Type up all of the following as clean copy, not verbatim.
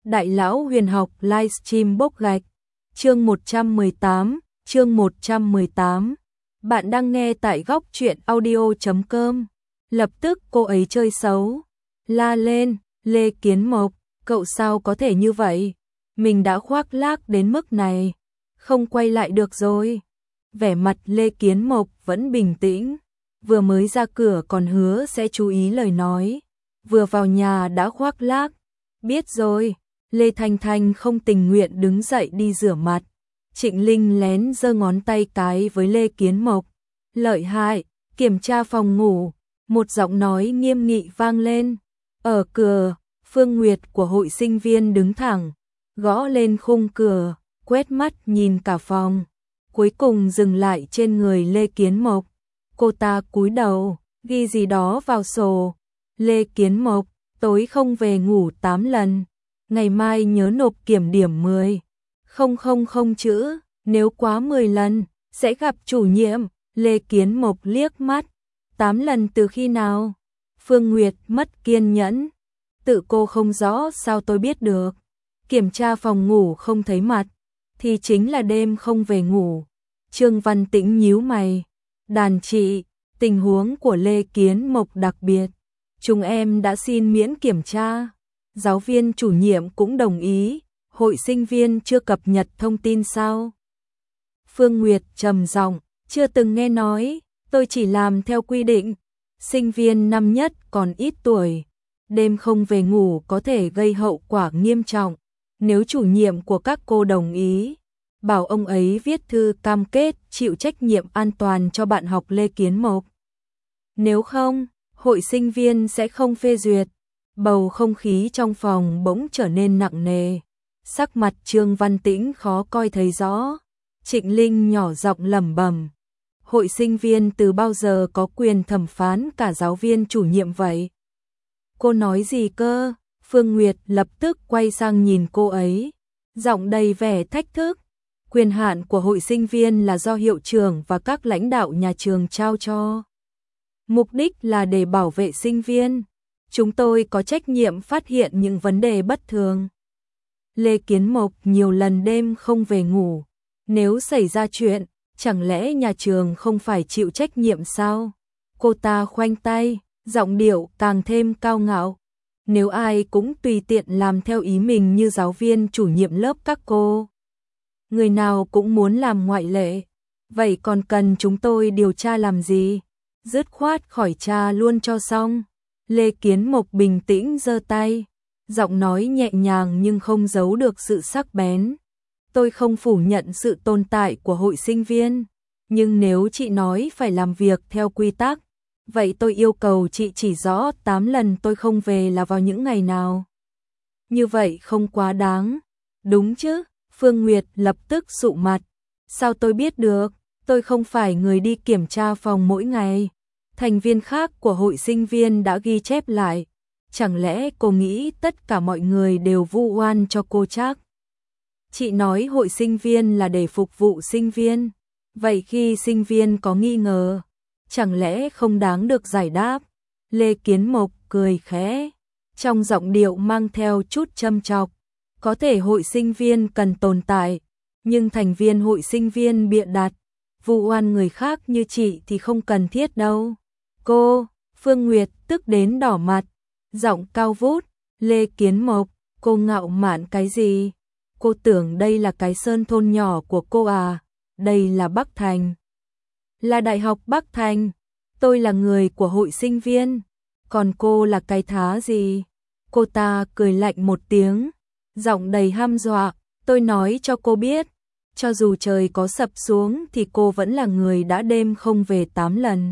Đại lão huyền học livestream bốc gạch. Chương 118. Bạn đang nghe tại góc truyện audio.com. Lập tức cô ấy chơi xấu. La lên, Lê Kiến Mộc, cậu sao có thể như vậy? Mình đã khoác lác đến mức này. Không quay lại được rồi. Vẻ mặt Lê Kiến Mộc vẫn bình tĩnh. Vừa mới ra cửa còn hứa sẽ chú ý lời nói. Vừa vào nhà đã khoác lác. Biết rồi. Lê Thanh Thanh không tình nguyện đứng dậy đi rửa mặt. Trịnh Linh lén giơ ngón tay cái với Lê Kiến Mộc. Lợi hại, kiểm tra phòng ngủ. Một giọng nói nghiêm nghị vang lên. Ở cửa, Phương Nguyệt của hội sinh viên đứng thẳng, gõ lên khung cửa, quét mắt nhìn cả phòng. Cuối cùng dừng lại trên người Lê Kiến Mộc. Cô ta cúi đầu, ghi gì đó vào sổ. Lê Kiến Mộc, tối không về ngủ 8 lần. Ngày mai nhớ nộp kiểm điểm 10. Không chữ, nếu quá 10 lần, sẽ gặp chủ nhiệm. Lê Kiến Mộc liếc mắt. 8 lần từ khi nào? Phương Nguyệt mất kiên nhẫn. Tự cô không rõ sao tôi biết được. Kiểm tra phòng ngủ không thấy mặt, thì chính là đêm không về ngủ. Trương Văn Tĩnh nhíu mày. Đàn chị, tình huống của Lê Kiến Mộc đặc biệt. Chúng em đã xin miễn kiểm tra. Giáo viên chủ nhiệm cũng đồng ý. Hội sinh viên chưa cập nhật thông tin sao? Phương Nguyệt trầm giọng, chưa từng nghe nói, tôi chỉ làm theo quy định. Sinh viên năm nhất còn ít tuổi, đêm không về ngủ có thể gây hậu quả nghiêm trọng. Nếu chủ nhiệm của các cô đồng ý, bảo ông ấy viết thư cam kết chịu trách nhiệm an toàn cho bạn học Lê Kiến Mộc. Nếu không, hội sinh viên sẽ không phê duyệt. Bầu không khí trong phòng bỗng trở nên nặng nề. Sắc mặt Trương Văn Tĩnh khó coi thấy rõ. Trịnh Linh nhỏ giọng lẩm bẩm. Hội sinh viên từ bao giờ có quyền thẩm phán cả giáo viên chủ nhiệm vậy? Cô nói gì cơ? Phương Nguyệt lập tức quay sang nhìn cô ấy. Giọng đầy vẻ thách thức. Quyền hạn của hội sinh viên là do hiệu trưởng và các lãnh đạo nhà trường trao cho. Mục đích là để bảo vệ sinh viên. Chúng tôi có trách nhiệm phát hiện những vấn đề bất thường. Lê Kiến Mộc nhiều lần đêm không về ngủ. Nếu xảy ra chuyện, chẳng lẽ nhà trường không phải chịu trách nhiệm sao? Cô ta khoanh tay, giọng điệu càng thêm cao ngạo. Nếu ai cũng tùy tiện làm theo ý mình như giáo viên chủ nhiệm lớp các cô, người nào cũng muốn làm ngoại lệ. Vậy còn cần chúng tôi điều tra làm gì? Dứt khoát khỏi tra luôn cho xong. Lê Kiến Mộc bình tĩnh giơ tay, giọng nói nhẹ nhàng nhưng không giấu được sự sắc bén. Tôi không phủ nhận sự tồn tại của hội sinh viên, nhưng nếu chị nói phải làm việc theo quy tắc, vậy tôi yêu cầu chị chỉ rõ 8 lần tôi không về là vào những ngày nào. Như vậy không quá đáng, đúng chứ? Phương Nguyệt lập tức sụ mặt. Sao tôi biết được, tôi không phải người đi kiểm tra phòng mỗi ngày. Thành viên khác của hội sinh viên đã ghi chép lại. Chẳng lẽ cô nghĩ tất cả mọi người đều vu oan cho cô chắc? Chị nói hội sinh viên là để phục vụ sinh viên. Vậy khi sinh viên có nghi ngờ, chẳng lẽ không đáng được giải đáp? Lê Kiến Mộc cười khẽ, trong giọng điệu mang theo chút châm chọc. Có thể hội sinh viên cần tồn tại, nhưng thành viên hội sinh viên bịa đặt, vu oan người khác như chị thì không cần thiết đâu. Cô, Phương Nguyệt tức đến đỏ mặt, giọng cao vút. Lê Kiến Mộc, cô ngạo mạn cái gì? Cô tưởng đây là cái sơn thôn nhỏ của cô à? Đây là Bắc Thành. Là Đại học Bắc Thành. Tôi là người của hội sinh viên. Còn cô là cái thá gì? Cô ta cười lạnh một tiếng, giọng đầy hăm dọa. Tôi nói cho cô biết, cho dù trời có sập xuống thì cô vẫn là người đã đêm không về 8 lần.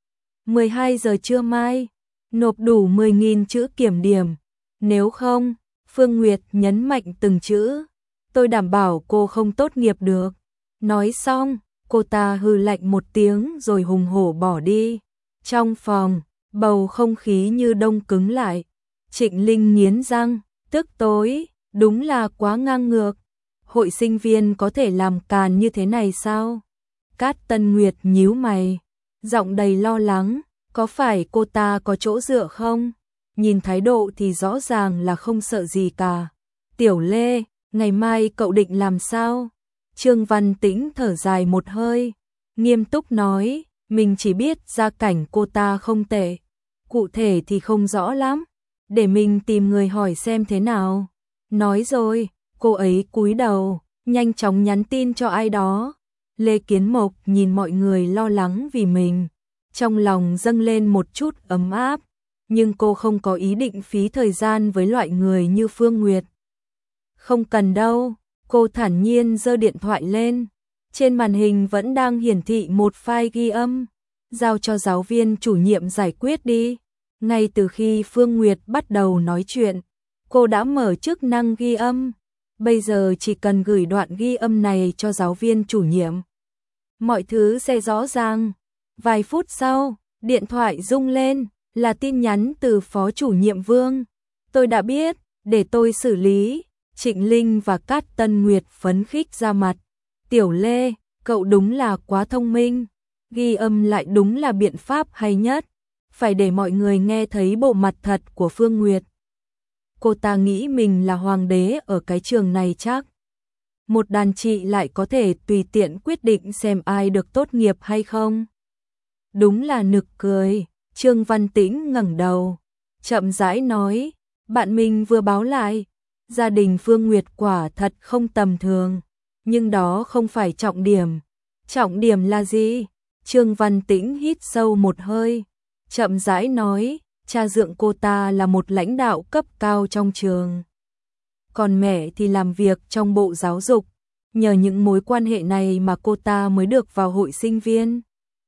12 giờ trưa mai, nộp đủ 10.000 chữ kiểm điểm. Nếu không, Phương Nguyệt nhấn mạnh từng chữ, tôi đảm bảo cô không tốt nghiệp được. Nói xong, cô ta hừ lạnh một tiếng rồi hùng hổ bỏ đi. Trong phòng, bầu không khí như đông cứng lại. Trịnh Linh nghiến răng, tức tối, đúng là quá ngang ngược. Hội sinh viên có thể làm càn như thế này sao? Cát Tân Nguyệt nhíu mày, giọng đầy lo lắng, có phải cô ta có chỗ dựa không? Nhìn thái độ thì rõ ràng là không sợ gì cả. Tiểu Lê, ngày mai cậu định làm sao? Trương Văn Tĩnh thở dài một hơi, nghiêm túc nói, mình chỉ biết gia cảnh cô ta không tệ, cụ thể thì không rõ lắm, để mình tìm người hỏi xem thế nào. Nói rồi, cô ấy cúi đầu, nhanh chóng nhắn tin cho ai đó. Lê Kiến Mộc nhìn mọi người lo lắng vì mình, trong lòng dâng lên một chút ấm áp, nhưng cô không có ý định phí thời gian với loại người như Phương Nguyệt. Không cần đâu, cô thản nhiên giơ điện thoại lên, trên màn hình vẫn đang hiển thị một file ghi âm, giao cho giáo viên chủ nhiệm giải quyết đi. Ngay từ khi Phương Nguyệt bắt đầu nói chuyện, cô đã mở chức năng ghi âm, bây giờ chỉ cần gửi đoạn ghi âm này cho giáo viên chủ nhiệm. Mọi thứ sẽ rõ ràng. Vài phút sau, điện thoại rung lên, là tin nhắn từ phó chủ nhiệm Vương. Tôi đã biết, để tôi xử lý. Trịnh Linh và Cát Tân Nguyệt phấn khích ra mặt. Tiểu Lê, cậu đúng là quá thông minh. Ghi âm lại đúng là biện pháp hay nhất. Phải để mọi người nghe thấy bộ mặt thật của Phương Nguyệt. Cô ta nghĩ mình là hoàng đế ở cái trường này chắc. Một đàn chị lại có thể tùy tiện quyết định xem ai được tốt nghiệp hay không. Đúng là nực cười. Trương Văn Tĩnh ngẩng đầu, chậm rãi nói, bạn mình vừa báo lại, gia đình Phương Nguyệt quả thật không tầm thường, nhưng đó không phải trọng điểm. Trọng điểm là gì? Trương Văn Tĩnh hít sâu một hơi, chậm rãi nói, cha dượng cô ta là một lãnh đạo cấp cao trong trường. Còn mẹ thì làm việc trong bộ giáo dục, nhờ những mối quan hệ này mà cô ta mới được vào hội sinh viên.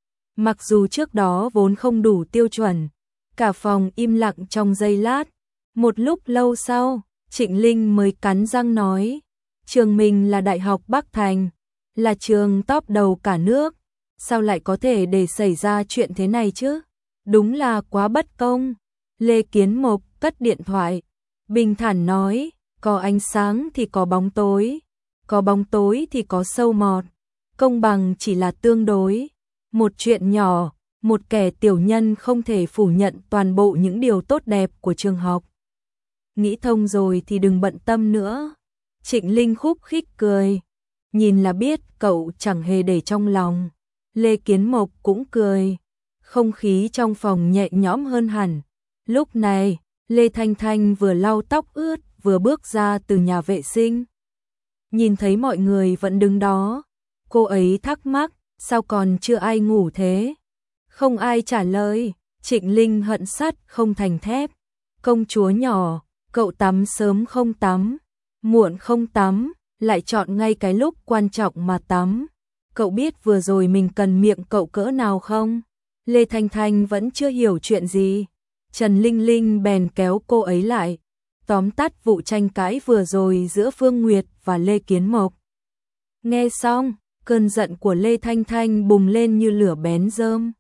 Mặc dù trước đó vốn không đủ tiêu chuẩn, cả phòng im lặng trong giây lát. Một lúc lâu sau, Trịnh Linh mới cắn răng nói, trường mình là Đại học Bắc Thành, là trường top đầu cả nước, sao lại có thể để xảy ra chuyện thế này chứ? Đúng là quá bất công. Lê Kiến Mộc cất điện thoại, bình thản nói, có ánh sáng thì có bóng tối, có bóng tối thì có sâu mọt, công bằng chỉ là tương đối. Một chuyện nhỏ, một kẻ tiểu nhân không thể phủ nhận toàn bộ những điều tốt đẹp của trường học. Nghĩ thông rồi thì đừng bận tâm nữa. Trịnh Linh khúc khích cười, nhìn là biết cậu chẳng hề để trong lòng. Lê Kiến Mộc cũng cười, không khí trong phòng nhẹ nhõm hơn hẳn. Lúc này, Lê Thanh Thanh vừa lau tóc ướt vừa bước ra từ nhà vệ sinh. Nhìn thấy mọi người vẫn đứng đó, cô ấy thắc mắc, sao còn chưa ai ngủ thế? Không ai trả lời. Trịnh Linh hận sắt không thành thép. Công chúa nhỏ, cậu tắm sớm không tắm, muộn không tắm, lại chọn ngay cái lúc quan trọng mà tắm. Cậu biết vừa rồi mình cần miệng cậu cỡ nào không? Lê Thanh Thanh vẫn chưa hiểu chuyện gì. Trần Linh Linh bèn kéo cô ấy lại, tóm tắt vụ tranh cãi vừa rồi giữa Phương Nguyệt và Lê Kiến Mộc. Nghe xong, cơn giận của Lê Thanh Thanh bùng lên như lửa bén rơm.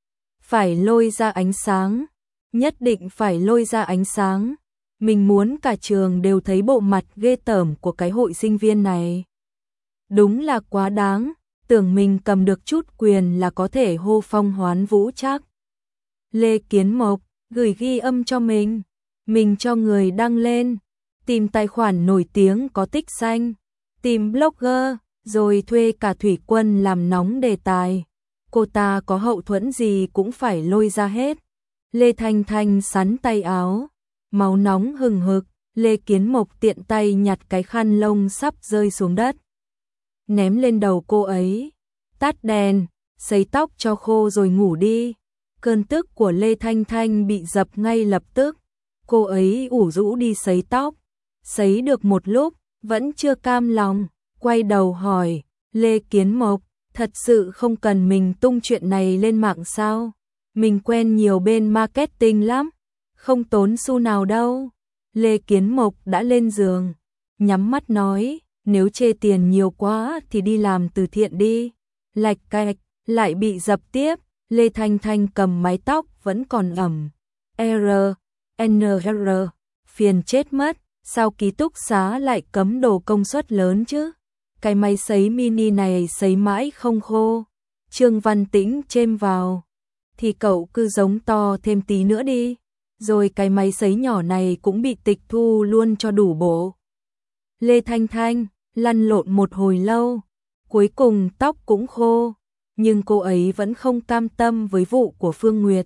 Phải lôi ra ánh sáng, nhất định phải lôi ra ánh sáng. Mình muốn cả trường đều thấy bộ mặt ghê tởm của cái hội sinh viên này. Đúng là quá đáng, tưởng mình cầm được chút quyền là có thể hô phong hoán vũ chắc. Lê Kiến Mộc gửi ghi âm cho mình cho người đăng lên, tìm tài khoản nổi tiếng có tích xanh, tìm blogger, rồi thuê cả Thủy Quân làm nóng đề tài. Cô ta có hậu thuẫn gì cũng phải lôi ra hết. Lê Thanh Thanh sắn tay áo, máu nóng hừng hực. Lê Kiến Mộc tiện tay nhặt cái khăn lông sắp rơi xuống đất, ném lên đầu cô ấy. Tắt đèn, sấy tóc cho khô rồi ngủ đi. Cơn tức của Lê Thanh Thanh bị dập ngay lập tức. Cô ấy ủ rũ đi sấy tóc, sấy được một lúc, vẫn chưa cam lòng, quay đầu hỏi, Lê Kiến Mộc, thật sự không cần mình tung chuyện này lên mạng sao? Mình quen nhiều bên marketing lắm, không tốn xu nào đâu. Lê Kiến Mộc đã lên giường, nhắm mắt nói, nếu chê tiền nhiều quá thì đi làm từ thiện đi. Lạch cạch, lại bị dập tiếp. Lê Thanh Thanh cầm mái tóc vẫn còn ẩm. NR, phiền chết mất, sao ký túc xá lại cấm đồ công suất lớn chứ? Cái máy sấy mini này sấy mãi không khô. Trương Văn Tĩnh chêm vào, thì cậu cứ giống to thêm tí nữa đi. Rồi cái máy sấy nhỏ này cũng bị tịch thu luôn cho đủ bộ. Lê Thanh Thanh lăn lộn một hồi lâu, cuối cùng tóc cũng khô, nhưng cô ấy vẫn không cam tâm với vụ của Phương Nguyệt.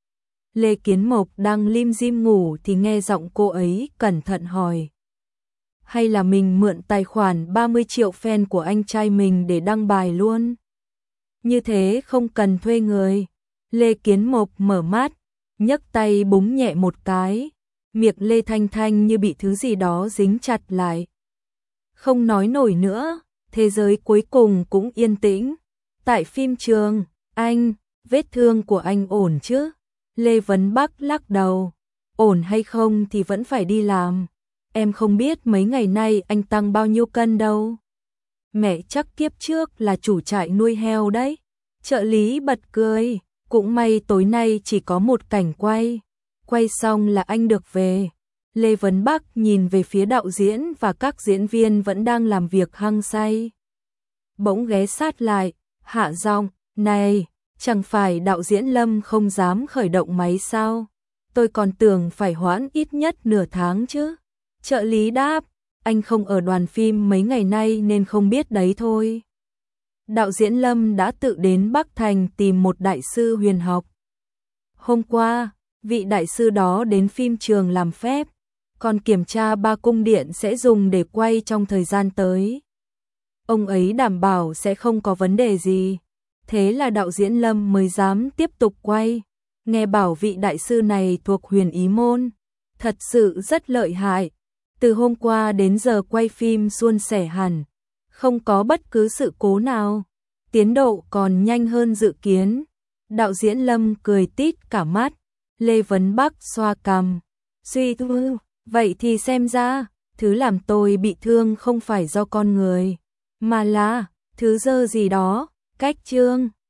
Lê Kiến Mộc đang lim dim ngủ thì nghe giọng cô ấy cẩn thận hỏi. Hay là mình mượn tài khoản 30 triệu fan của anh trai mình để đăng bài luôn? Như thế không cần thuê người. Lê Kiến Mộc mở mắt, nhấc tay búng nhẹ một cái, miệng Lê Thanh Thanh như bị thứ gì đó dính chặt lại. Không nói nổi nữa, thế giới cuối cùng cũng yên tĩnh. Tại phim trường, anh, vết thương của anh ổn chứ? Lê Vấn Bắc lắc đầu, ổn hay không thì vẫn phải đi làm. Em không biết mấy ngày nay anh tăng bao nhiêu cân đâu. Mẹ chắc kiếp trước là chủ trại nuôi heo đấy. Trợ lý bật cười, cũng may tối nay chỉ có một cảnh quay. Quay xong là anh được về. Lê Vấn Bắc nhìn về phía đạo diễn và các diễn viên vẫn đang làm việc hăng say. Bỗng ghé sát lại, hạ giọng, này, chẳng phải đạo diễn Lâm không dám khởi động máy sao? Tôi còn tưởng phải hoãn ít nhất nửa tháng chứ. Trợ lý đáp, anh không ở đoàn phim mấy ngày nay nên không biết đấy thôi. Đạo diễn Lâm đã tự đến Bắc Thành tìm một đại sư huyền học. Hôm qua, vị đại sư đó đến phim trường làm phép, còn kiểm tra 3 cung điện sẽ dùng để quay trong thời gian tới. Ông ấy đảm bảo sẽ không có vấn đề gì. Thế là đạo diễn Lâm mới dám tiếp tục quay. Nghe bảo vị đại sư này thuộc Huyền Ý môn, thật sự rất lợi hại. Từ hôm qua đến giờ quay phim suôn sẻ hẳn, không có bất cứ sự cố nào, tiến độ còn nhanh hơn dự kiến. Đạo diễn Lâm cười tít cả mắt, Lê Vấn Bắc xoa cằm, suy tư, vậy thì xem ra, thứ làm tôi bị thương không phải do con người, mà là thứ dơ gì đó, cách chương.